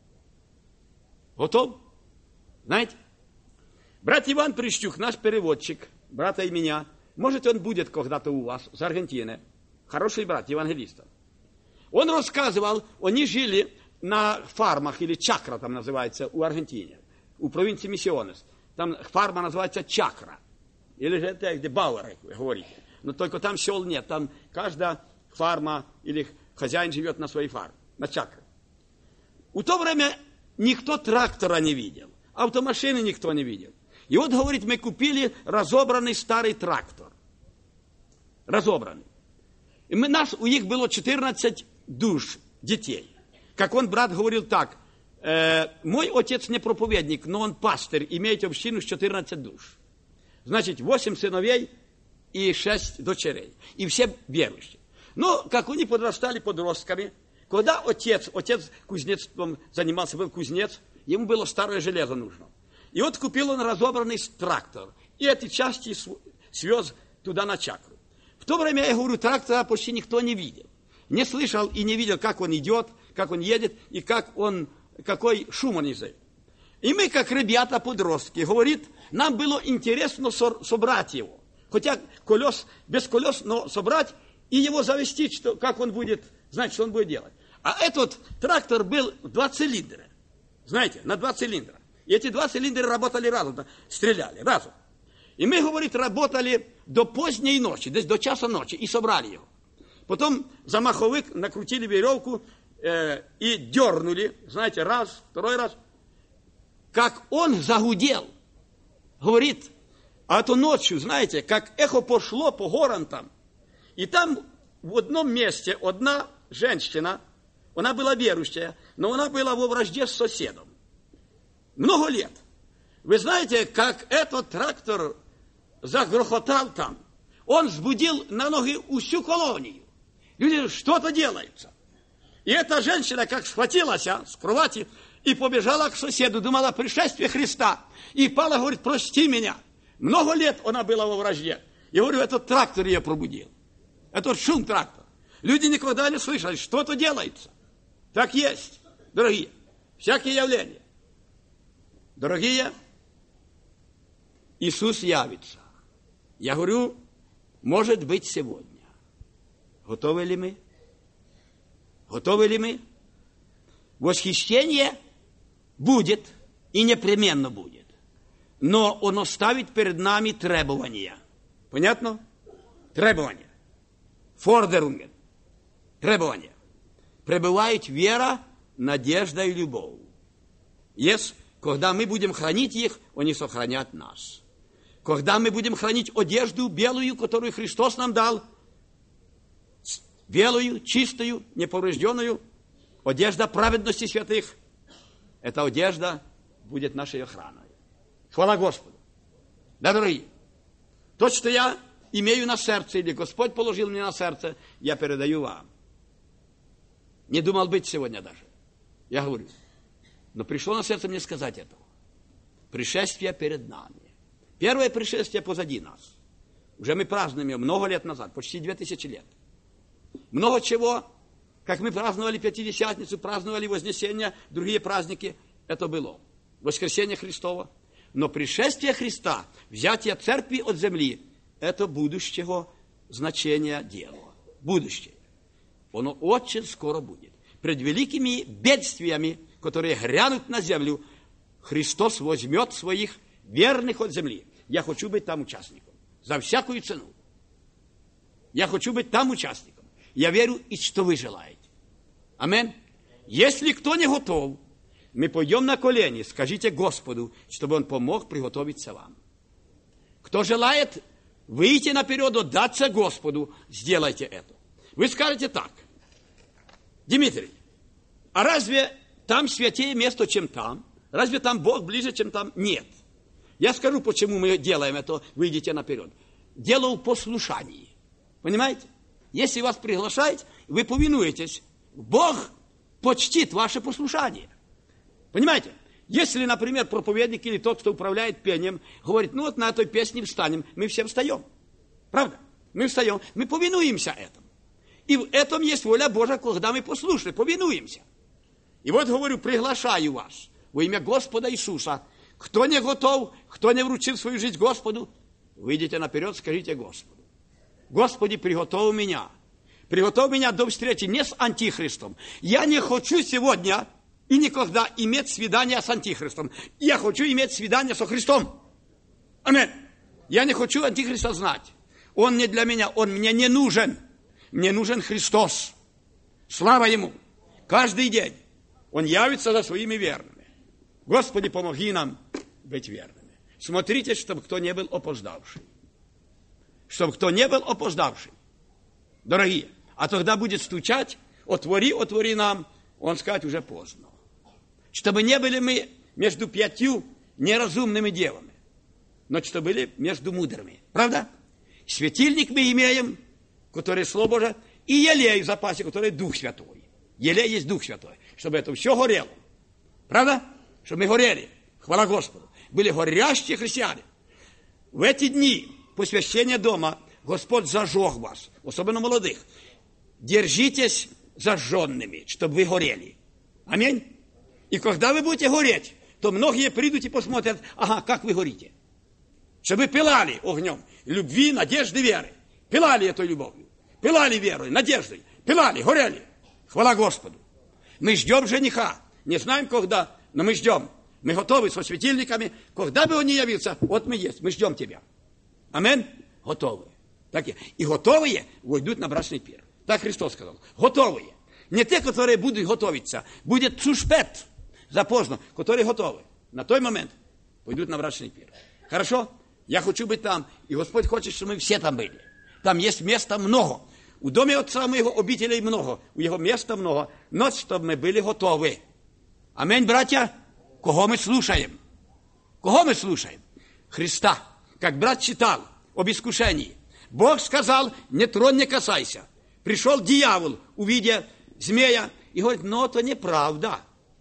Готов? Знаете? Брат Иван Прищук, наш переводчик, брата и меня, может, он будет когда-то у вас, с Аргентины. Хороший брат, евангелист. Он рассказывал, они жили на фармах, или чакра там называется, у Аргентины, у провинции Миссионес. Там фарма называется чакра. Или же это где Бауэры, вы говорите. Но только там сел нет, там каждая фарма или хозяин живет на своей фарме, на чакре. В то время никто трактора не видел, автомашины никто не видел. И вот, говорит, мы купили разобранный старый трактор. Разобранный. И мы, нас, у них было четырнадцать душ, детей. Как он, брат, говорил так, э, мой отец не проповедник, но он пастырь, имеет общину с четырнадцать душ. Значит, восемь сыновей и шесть дочерей. И все верующие. Но, как они подрастали подростками, когда отец, отец кузнецом занимался, был кузнец, ему было старое железо нужно. И вот купил он разобранный трактор. И эти части свез туда на чакру. В то время, я говорю, трактора почти никто не видел. Не слышал и не видел, как он идет, как он едет, и как он, какой шум он издает. И мы, как ребята-подростки, говорит, нам было интересно со- собрать его. Хотя колес, без колес, но собрать и его завести, что, как он будет, знать, что он будет делать. А этот трактор был два цилиндра. Знаете, на два цилиндра. И эти два цилиндра работали разом, стреляли разом. И мы, говорит, работали до поздней ночи, до часа ночи, и собрали его. Потом за маховик накрутили веревку э, и дернули, знаете, раз, второй раз. Как он загудел, говорит, а то ночью, знаете, как эхо пошло по горам там. И там в одном месте одна женщина, она была верующая, но она была во вражде с соседом. Много лет. Вы знаете, как этот трактор загрохотал там. Он сбудил на ноги всю колонию. Люди, что-то делается. И эта женщина, как схватилась а, с кровати и побежала к соседу, думала пришествие Христа. И пала, говорит, прости меня. Много лет она была во вражде. Я говорю, этот трактор ее пробудил. Этот шум трактора. Люди никогда не слышали, что-то делается. Так есть, дорогие. Всякие явления. Дорогие, Иисус явится. Я говорю, может быть, сегодня. Готовы ли мы? Готовы ли мы? Восхищение будет и непременно будет. Но оно ставит перед нами требования. Понятно? Требования. Фордерунген. Требования. Пребывает вера, надежда и любовь. Yes, когда мы будем хранить их, они сохранят нас. Когда мы будем хранить одежду белую, которую Христос нам дал, белую, чистую, неповрежденную, одежда праведности святых, эта одежда будет нашей охраной. Хвала Господу. Да, дорогие, то, что я имею на сердце, или Господь положил мне на сердце, я передаю вам. Не думал быть сегодня даже. Я говорю. Но пришло на сердце мне сказать этого. Пришествие перед нами. Первое пришествие позади нас. Уже мы празднуем ее много лет назад, почти две тысячи лет. Много чего, как мы праздновали Пятидесятницу, праздновали Вознесение, другие праздники, это было. Воскресение Христово. Но пришествие Христа, взятие церкви от земли, это будущего значения дело. Будущее. Оно очень скоро будет. Пред великими бедствиями, которые грянут на землю, Христос возьмет своих верных от земли. Я хочу быть там участником. За всякую цену. Я хочу быть там участником. Я верю, и что вы желаете. Аминь. Если кто не готов, мы пойдем на колени, скажите Господу, чтобы Он помог приготовиться вам. Кто желает выйти наперед, отдаться Господу, сделайте это. Вы скажете так. Дмитрий, а разве там святее место, чем там? Разве там Бог ближе, чем там? Нет. Я скажу, почему мы делаем это, выйдите наперед. Дело в послушании. Понимаете? Если вас приглашают, вы повинуетесь. Бог почтит ваше послушание. Понимаете? Если, например, проповедник или тот, кто управляет пением, говорит, ну вот на этой песне встанем, мы все встаем. Правда? Мы встаем, мы повинуемся этому. И в этом есть воля Божия, когда мы послушны, повинуемся. И вот, говорю, приглашаю вас во имя Господа Иисуса. Кто не готов, кто не вручил свою жизнь Господу, выйдите наперед, скажите Господу. Господи, приготовь меня. Приготовь меня до встречи не с Антихристом. Я не хочу сегодня и никогда иметь свидание с Антихристом. Я хочу иметь свидание со Христом. Аминь. Я не хочу Антихриста знать. Он не для меня, он мне не нужен. Мне нужен Христос. Слава Ему. Каждый день Он явится за своими верными. Господи, помоги нам быть верными. Смотрите, чтобы кто не был опоздавший. Чтобы кто не был опоздавший. Дорогие, а тогда будет стучать, отвори, отвори нам, он скажет, уже поздно. Чтобы не были мы между пятью неразумными девами, но чтобы были между мудрыми. Правда? Светильник мы имеем, который Слово Божие, и елей в запасе, который Дух Святой. Елей есть Дух Святой, чтобы это все горело. Правда? Чтобы мы горели. Хвала Господу. Были горящие христиане. В эти дни посвящения дома Господь зажег вас, особенно молодых. Держитесь зажженными, чтобы вы горели. Аминь. И когда вы будете гореть, то многие придут и посмотрят, ага, как вы горите. Чтобы вы пылали огнем любви, надежды, веры. Пылали этой любовью. Пылали верой, надеждой. Пылали, горели. Хвала Господу. Мы ждем жениха. Не знаем, когда, но мы ждем. Мы готовы со светильниками. Когда бы он ни явился, вот мы есть, мы ждем тебя. Аминь. Готовы. Так и, и готовые войдут на брачный пир. Так Христос сказал. Готовые. Не те, которые будут готовиться. Будет цушпет. Запоздно. Которые готовы. На той момент пойдут на брачный пир. Хорошо? Я хочу быть там. И Господь хочет, чтобы мы все там были. Там есть места много. У доме Отца моего обителей много. У Его места много. Но чтобы мы были готовы. Аминь, братья. Кого мы слушаем? Кого мы слушаем? Христа. Как брат читал об искушении. Бог сказал, не тронь, не касайся. Пришел дьявол, увидя змея, и говорит, но это неправда.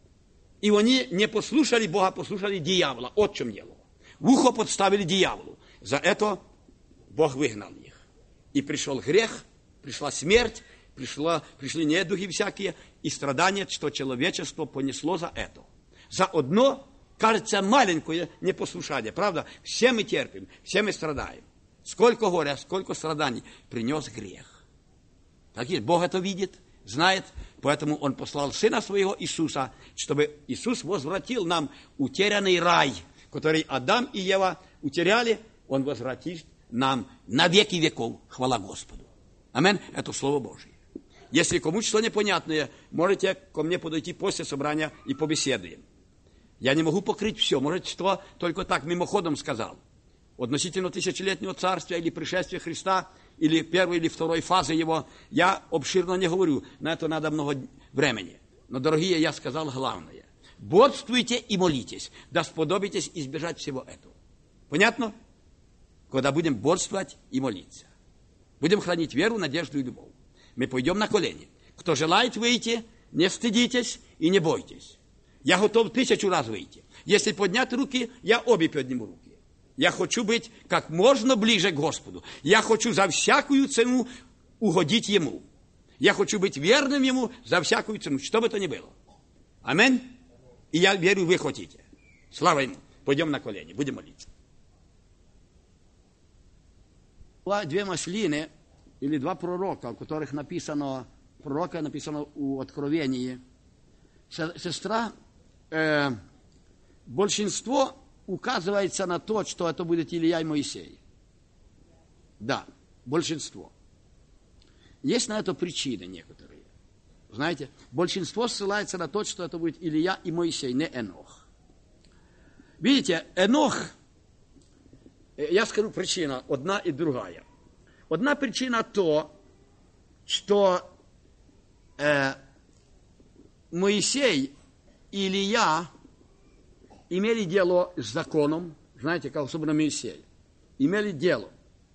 И они не послушали Бога, послушали дьявола. Вот в чем дело. В ухо подставили дьяволу. За это Бог выгнал их. И пришел грех, пришла смерть, пришла, пришли недуги всякие, и страдания, что человечество понесло за это. За одно, кажется, маленькое непослушание. Правда? Все мы терпим, все мы страдаем. Сколько горя, сколько страданий принес грех. Так есть, Бог это видит, знает, поэтому Он послал Сына Своего Иисуса, чтобы Иисус возвратил нам утерянный рай, который Адам и Ева утеряли, Он возвратит нам на веки веков. Хвала Господу. Аминь. Это Слово Божие. Если кому-то что непонятное, можете ко мне подойти после собрания и побеседуем. Я не могу покрыть все, может, что только так мимоходом сказал. Относительно тысячелетнего царствия или пришествия Христа, или первой или второй фазы Его, я обширно не говорю, на это надо много времени. Но, дорогие, я сказал главное. Бодствуйте и молитесь, да сподобитесь избежать всего этого. Понятно? Когда будем бодствовать и молиться. Будем хранить веру, надежду и любовь. Мы пойдем на колени. Кто желает выйти, не стыдитесь и не бойтесь. Я готов тысячу раз выйти. Если поднять руки, я обе подниму руки. Я хочу быть как можно ближе к Господу. Я хочу за всякую цену угодить Ему. Я хочу быть верным Ему за всякую цену, что бы то ни было. Аминь. И я верю, вы хотите. Слава Ему. Пойдем на колени, будем молиться. Две маслины, или два пророка, у которых написано, пророка написано у Откровении. Сестра, э, большинство указывается на то, что это будет Илия и Моисей. Да, большинство. Есть на это причины некоторые. Знаете, большинство ссылается на то, что это будет Илия и Моисей, не Энох. Видите, Энох, я скажу причина, одна и другая. Одна причина то, что э, Моисей и Илия имели дело с законом, знаете, как особенно Моисей, имели дело.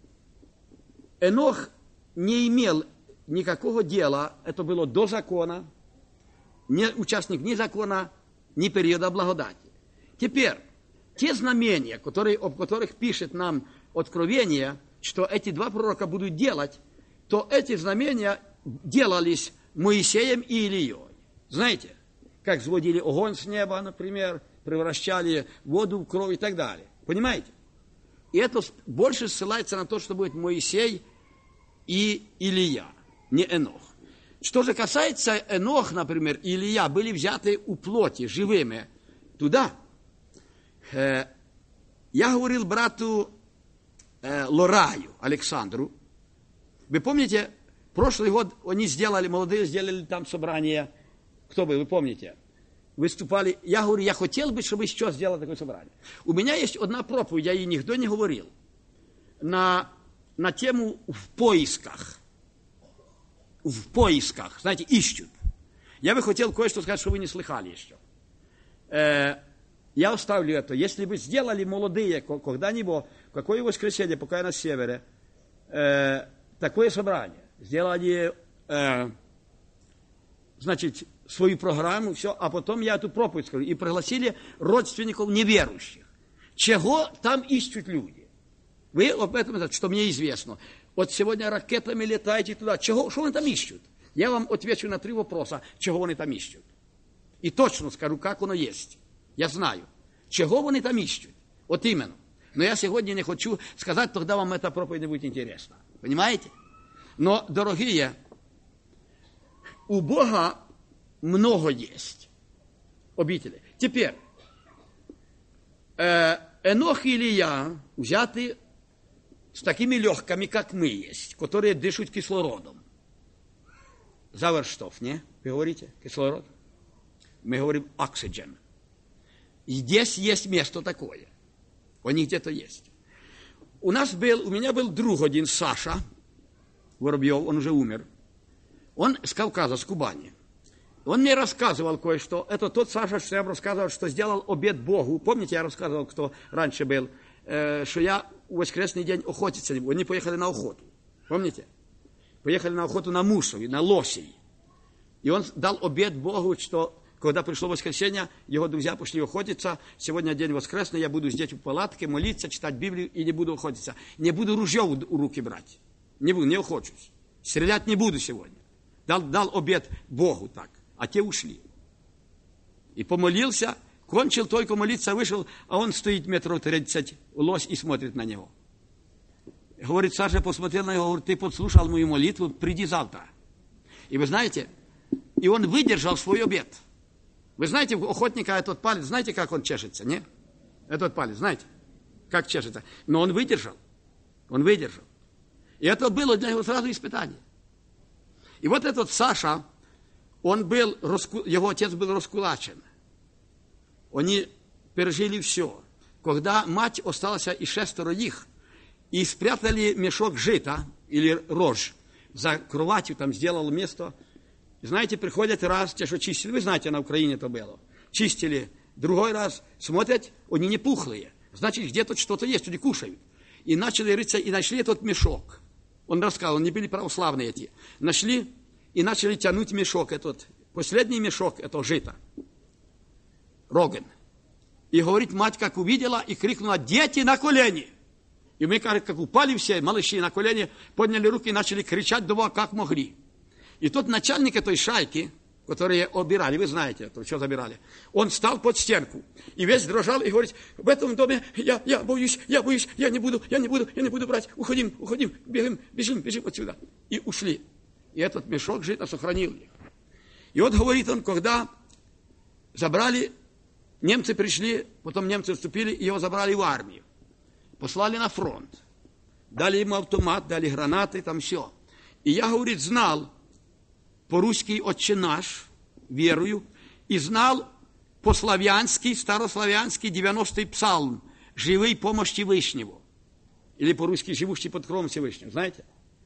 Энох не имел никакого дела, это было до закона, не участник ни закона, ни периода благодати. Теперь, те знамения, которые, об которых пишет нам Откровение, что эти два пророка будут делать, то эти знамения делались Моисеем и Илией. Знаете, как сводили огонь с неба, например, превращали воду в кровь и так далее. Понимаете? И это больше ссылается на то, что будет Моисей и Илия, не Энох. Что же касается Энох, например, и Илия, были взяты у плоти, живыми, туда. Э, я говорил брату э, Лораю, Александру. Вы помните, прошлый год они сделали, молодые сделали там собрание. Кто вы, вы помните? Выступали. Я говорю, я хотел бы, чтобы сейчас сделали такое собрание. У меня есть одна проповедь, я ей никто не говорил, на, на тему «в поисках». В поисках, знаете, ищут. Я бы хотел кое-что сказать, что вы не слыхали еще. Э, я оставлю это. Если бы сделали молодые когда-нибудь, какое воскресенье, пока я на севере, э, такое собрание, сделали, э, значит, свою программу, все, а потом я эту проповедь скажу, и пригласили родственников неверующих. Чего там ищут люди? Вы об этом знаете, что мне известно. Вот сегодня ракетами летаете туда. Чего, что они там ищут? Я вам отвечу на три вопроса, чего они там ищут. И точно скажу, как оно есть. Я знаю. Чего они там ищут? Вот именно. Но я сегодня не хочу сказать, тогда вам эта проповедь не будет интересна. Понимаете? Но, дорогие, у Бога много есть обителей. Теперь, э, Энох и Илья взяты с такими легкими, как мы есть, которые дышат кислородом. Заверштов, не? Вы говорите кислород? Мы говорим oxygen. Здесь есть место такое. У них где-то есть. У нас был, у меня был друг один, Саша Воробьев, он уже умер. Он с Кавказа, с Кубани. Он мне рассказывал кое-что. Это тот Саша, что я вам рассказывал, что сделал обет Богу. Помните, я рассказывал, кто раньше был, э, что я в воскресный день охотиться не буду. Они поехали на охоту. Помните? Поехали на охоту на мусов, на лосей. И он дал обет Богу, что когда пришло воскресенье, его друзья пошли охотиться. Сегодня день воскресный, я буду здесь в палатке молиться, читать Библию и не буду охотиться. Не буду ружье у руки брать. Не буду, не охочусь. Стрелять не буду сегодня. Дал, дал обет Богу так. А те ушли. И помолился, кончил только молиться, вышел, а он стоит метров тридцать, лось, и смотрит на него. Говорит, Саша посмотрел на него, говорит, ты подслушал мою молитву, приди завтра. И вы знаете, и он выдержал свой обет. Вы знаете, у охотника этот палец, знаете, как он чешется, не? Этот палец, знаете, как чешется. Но он выдержал. Он выдержал. И это было для него сразу испытание. И вот этот Саша, он был, его отец был раскулачен. Они пережили все. Когда мать осталась и шестеро их, и спрятали мешок жита, или рожь, за кроватью, там сделал место. И знаете, приходят раз, те, что чистили, вы знаете, на Украине это было. Чистили, другой раз смотрят, они не пухлые. Значит, где-то что-то есть, они кушают. И начали рыться, и нашли этот мешок. Он рассказал, они были православные эти. Нашли и начали тянуть мешок этот. Последний мешок, это жито. Роген. И говорит, мать как увидела и крикнула, дети на колени. И мы, как упали все, малыши на колени, подняли руки и начали кричать дома, как могли. И тот начальник этой шайки, которые обирали, вы знаете, это, что забирали, он встал под стенку и весь дрожал и говорит, в этом доме я, я боюсь, я боюсь, я не буду, я не буду, я не буду брать, уходим, уходим, бежим, бежим, бежим отсюда. И ушли. И этот мешок жита сохранил их. И вот говорит он, когда забрали, немцы пришли, потом немцы вступили, и его забрали в армию. Послали на фронт. Дали ему автомат, дали гранаты, там все. И я, говорит, знал по-русски «Отче наш», верую, и знал по-славянски, старославянский девяностый псалм «Живый помощи Вышнего». Или по-русски «Живущий под кровом Всевышнего». Знаете?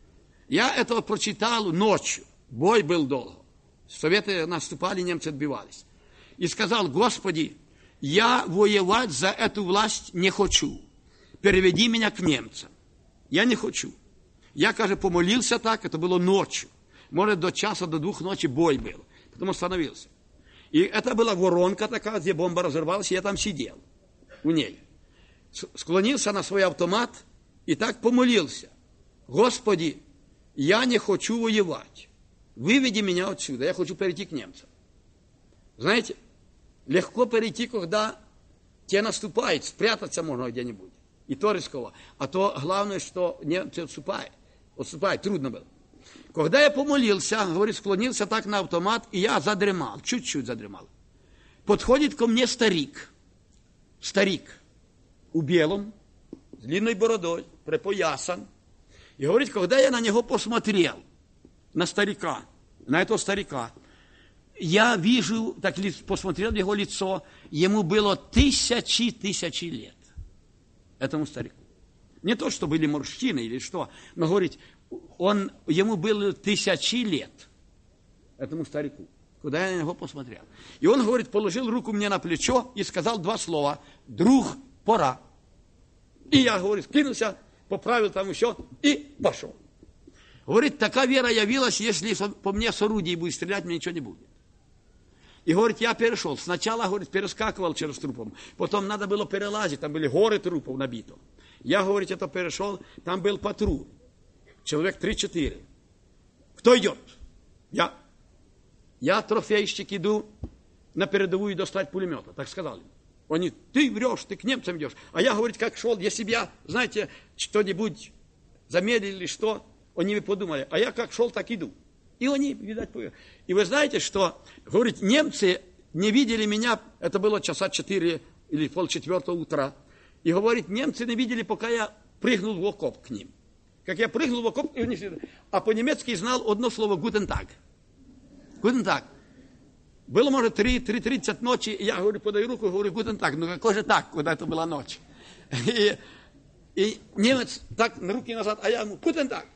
Я это прочитал ночью. Бой был долго. Советы наступали, немцы отбивались. И сказал, Господи, я воевать за эту власть не хочу. Переведи меня к немцам. Я не хочу. Я, кажется, помолился так, это было ночью. Может, до часа, до двух ночи бой был. Потом остановился. И это была воронка такая, где бомба разорвалась, и я там сидел у ней. Склонился на свой автомат и так помолился. Господи, я не хочу воевать. Выведи меня отсюда, я хочу перейти к немцам. Знаете, легко перейти, когда те наступают, спрятаться можно где-нибудь. И то рисково. А то главное, что немцы отступают. Отступают, трудно было. Когда я помолился, говорит, склонился так на автомат, и я задремал, чуть-чуть задремал. Подходит ко мне старик. Старик. У белом, с длинной бородой, припоясан. И говорит, когда я на него посмотрел, на старика, на этого старика, я вижу, так посмотрел в его лицо, ему было тысячи, тысячи лет. Этому старику. Не то, что были морщины или что, но, говорит, он, ему было тысячи лет, этому старику, куда я на него посмотрел. И он, говорит, положил руку мне на плечо и сказал два слова, друг, пора. И я, говорит, кинулся, поправил там еще и пошел. Говорит, такая вера явилась, если по мне с орудий будет стрелять, мне ничего не будет. И, говорит, я перешел. Сначала, говорит, перескакивал через трупом. Потом надо было перелазить. Там были горы трупов набито. Я, говорит, это перешел. Там был патруль. Человек три-четыре. Кто идет? Я. Я, трофейщик, иду на передовую достать пулемета. Так сказали. Они, ты врешь, ты к немцам идешь. А я, говорит, как шел, если бы я, знаете, что-нибудь замедлили или что, они бы подумали. А я как шел, так иду. И они, видать, и вы знаете, что, говорит, немцы не видели меня, это было часа четыре или полчетвертого утра, и, говорит, немцы не видели, пока я прыгнул в окоп к ним. Как я прыгнул в окоп, и они, а по-немецки знал одно слово «Guten Tag». «Guten Tag». Было, может, три тридцать ночи, и я, говорю, подаю руку, говорю, «Guten Tag». Ну, какой же так, когда это была ночь? И, и немец так, на руки назад, а я ему, «Guten Tag».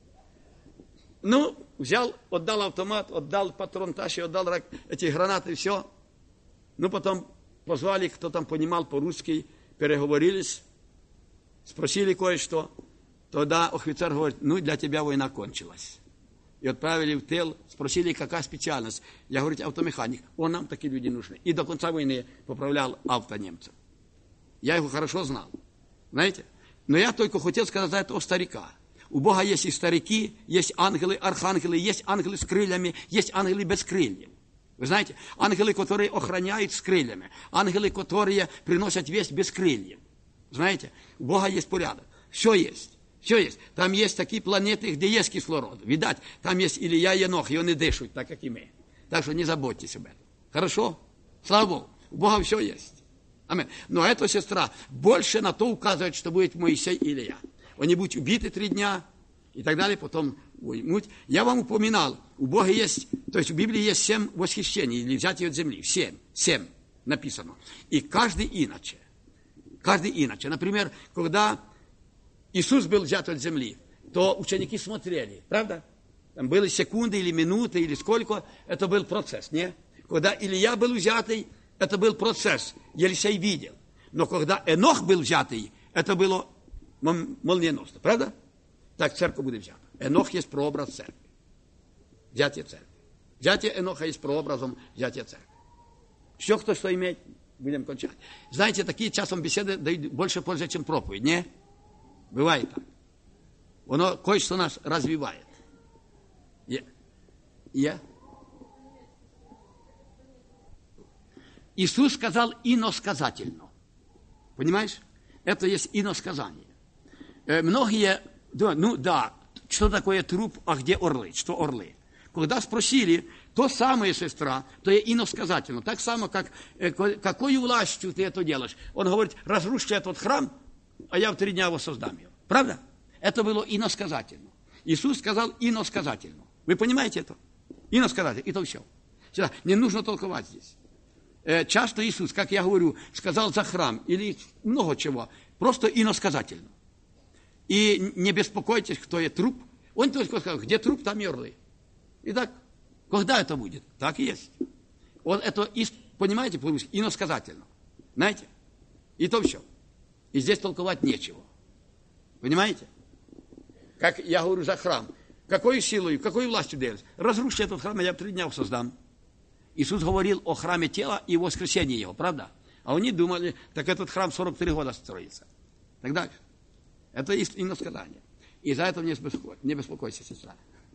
Ну, взял, отдал автомат, отдал патрон Таши, отдал эти гранаты, все. Ну, потом позвали, кто там понимал по-русски, переговорились, спросили кое-что. Тогда офицер говорит, ну, для тебя война кончилась. И отправили в тыл, спросили, какая специальность. Я говорю, автомеханик. Он нам такие люди нужны. И до конца войны поправлял авто немцев. Я его хорошо знал. Знаете? Но я только хотел сказать это о старика. У Бога есть и старики, есть ангелы, архангелы, есть ангелы с крыльями, есть ангелы без крыльев. Вы знаете, ангелы, которые охраняют с крыльями, ангелы, которые приносят весть без крыльев. Знаете, у Бога есть порядок. Все есть. Все есть. Там есть такие планеты, где есть кислород. Видать, там есть Илья и Енох, и они дышат, так как и мы. Так что не заботьтесь об этом. Хорошо? Слава Богу. У Бога все есть. Аминь. Но эта сестра больше на то указывает, что будет Моисей и Илья. Они будут убиты три дня и так далее, потом уймут. Я вам упоминал, у Бога есть, то есть в Библии есть семь восхищений, или взятие от земли. Семь. Семь написано. И каждый иначе. Каждый иначе. Например, когда Иисус был взят от земли, то ученики смотрели, правда? Там были секунды или минуты, или сколько, это был процесс, не? Когда Илья был взятый, это был процесс, Елисей видел. Но когда Энох был взятый, это было молниеносно, правда? Так церковь будет взята. Энох есть прообраз церкви. Взятие церкви. Взятие Эноха есть прообразом взятия церкви. Все, кто что имеет, будем кончать. Знаете, такие часом беседы дают больше пользы, чем проповедь, не? Бывает так. Оно кое-что нас развивает. Я. Я. Иисус сказал иносказательно. Понимаешь? Это есть иносказание. Э, многие, да, ну да, что такое труп, а где орлы? Что орлы? Когда спросили, то самое, сестра, то и иносказательно. Так само, как э, какой властью ты это делаешь? Он говорит, разрушьте этот храм, а я в три дня его создам его. Правда? Это было иносказательно. Иисус сказал иносказательно. Вы понимаете это? Иносказательно. И то все. Сюда. Не нужно толковать здесь. Э, часто Иисус, как я говорю, сказал за храм или много чего. Просто иносказательно. И не беспокойтесь, кто есть труп. Он только сказал, где труп, там и орлы. Итак, когда это будет? Так и есть. Вот это, понимаете, иносказательно. Знаете? И то все. И здесь толковать нечего. Понимаете? Как я говорю за храм. Какой силой, какой властью делать? Разрушьте этот храм, я в три дня его создам. Иисус говорил о храме тела и воскресении его, правда? А они думали, так этот храм сорок три года строится. Так дальше. Это иносказание. И за это не беспокойся, не беспокойся, сестра.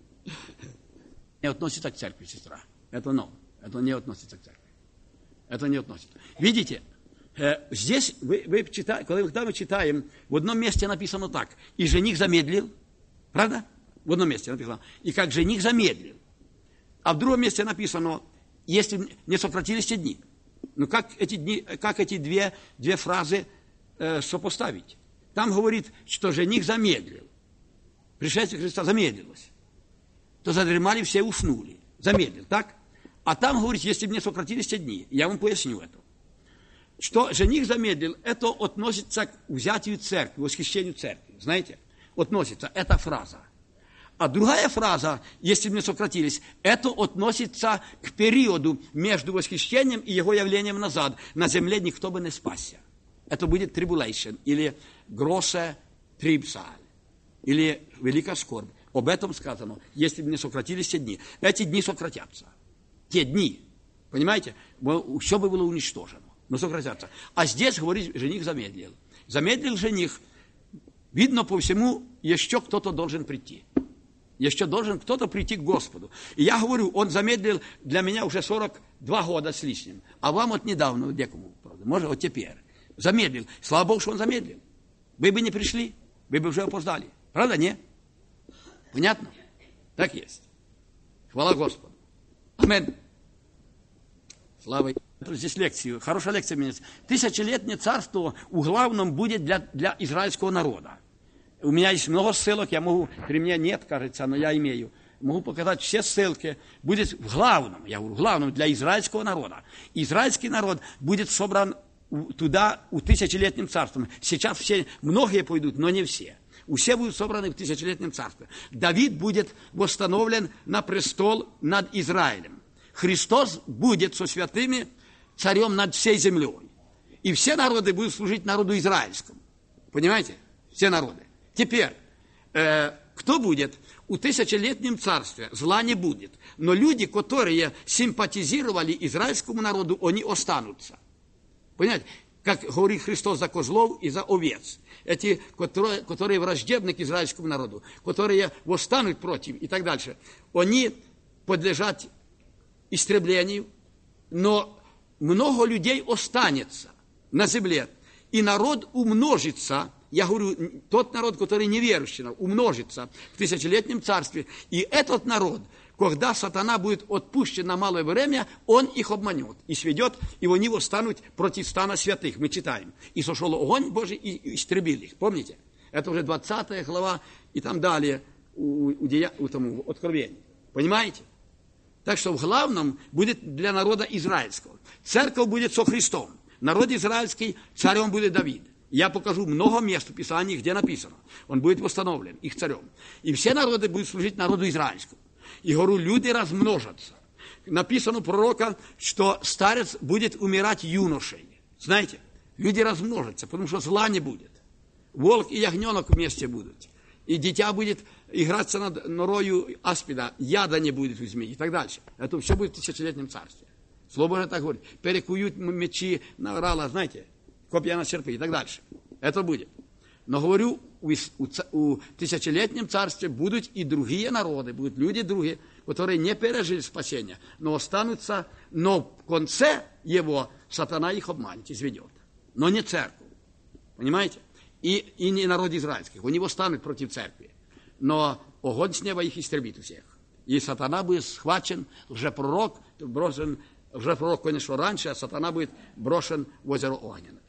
Не относится к церкви, сестра. Это но. Это не относится к церкви. Это не относится. Видите? Здесь, вы, вы читаете, когда мы читаем, в одном месте написано так, и жених замедлил, правда? В одном месте написано, и как жених замедлил. А в другом месте написано, если не сократились те дни. Ну, как эти, дни, как эти две, две фразы э, сопоставить? Там говорит, что жених замедлил. Пришествие Христа замедлилось. То задремали, все уснули. Замедлил, так? А там говорит, если бы не сократились те дни. Я вам поясню это. Что жених замедлил, это относится к взятию церкви, восхищению церкви. Знаете? Относится, эта фраза. А другая фраза, если бы не сократились, это относится к периоду между восхищением и его явлением назад. На земле никто бы не спасся. Это будет tribulation, или große Trübsal, или великая скорбь. Об этом сказано, если бы не сократились те дни. Эти дни сократятся. Те дни, понимаете, все бы было уничтожено. Но сократятся. А здесь, говорит, жених замедлил. Замедлил жених. Видно по всему, еще кто-то должен прийти. Еще должен кто-то прийти к Господу. И я говорю, он замедлил для меня уже сорок два года с лишним. А вам вот недавно, вот декому, правда, может, вот теперь. Замедлил. Слава Богу, что он замедлил. Вы бы не пришли, вы бы уже опоздали. Правда, не? Понятно? Так есть. Хвала Господу. Аминь. Слава. Здесь лекцию. Хорошая лекция меня. Тысячелетнее царство у главном будет для, для израильского народа. У меня есть много ссылок, я могу, при мне нет, кажется, но я имею. Могу показать все ссылки. Будет в главном, я говорю, в главном для израильского народа. Израильский народ будет собран туда, у тысячелетнем царством. Сейчас все, многие пойдут, но не все. Все будут собраны в тысячелетнем царстве. Давид будет восстановлен на престол над Израилем. Христос будет со святыми царем над всей землей. И все народы будут служить народу израильскому. Понимаете? Все народы. Теперь, э, кто будет? У тысячелетнем царстве зла не будет. Но люди, которые симпатизировали израильскому народу, они останутся. Понимаете? Как говорит Христос за козлов и за овец. Эти, которые, которые враждебны к израильскому народу, которые восстанут против и так дальше, они подлежат истреблению, но много людей останется на земле, и народ умножится. Я говорю, тот народ, который неверующий, умножится в тысячелетнем царстве, и этот народ, когда сатана будет отпущен на малое время, он их обманет и сведет, и они восстанут против стана святых. Мы читаем. И сошел огонь Божий и истребил их. Помните? Это уже двадцатая глава и там далее у, у, дея, у тому, Откровения. Понимаете? Так что в главном будет для народа израильского. Церковь будет со Христом. Народ израильский, царем будет Давид. Я покажу много мест в Писании, где написано. Он будет восстановлен их царем. И все народы будут служить народу израильскому. И говорю, люди размножатся. Написано у пророка, что старец будет умирать юношей. Знаете, люди размножатся, потому что зла не будет. Волк и ягненок вместе будут. И дитя будет играться над норою аспида, яда не будет у змеи и так дальше. Это все будет в тысячелетнем царстве. Слово Божие так говорит. Перекуют мечи на орала, знаете, копья на серпы и так дальше. Это будет. Но говорю, у, у, у тысячелетнем царстве будут и другие народы, будут люди другие, которые не пережили спасения, но останутся, но в конце его сатана их обманет, изведет. Но не церковь. Понимаете? И, и не народ израильский. Они восстанут против церкви. Но огонь с неба их истребит у всех. И сатана будет схвачен, лжепророк, брошен, лжепророк, конечно, раньше, а сатана будет брошен в озеро Огненное.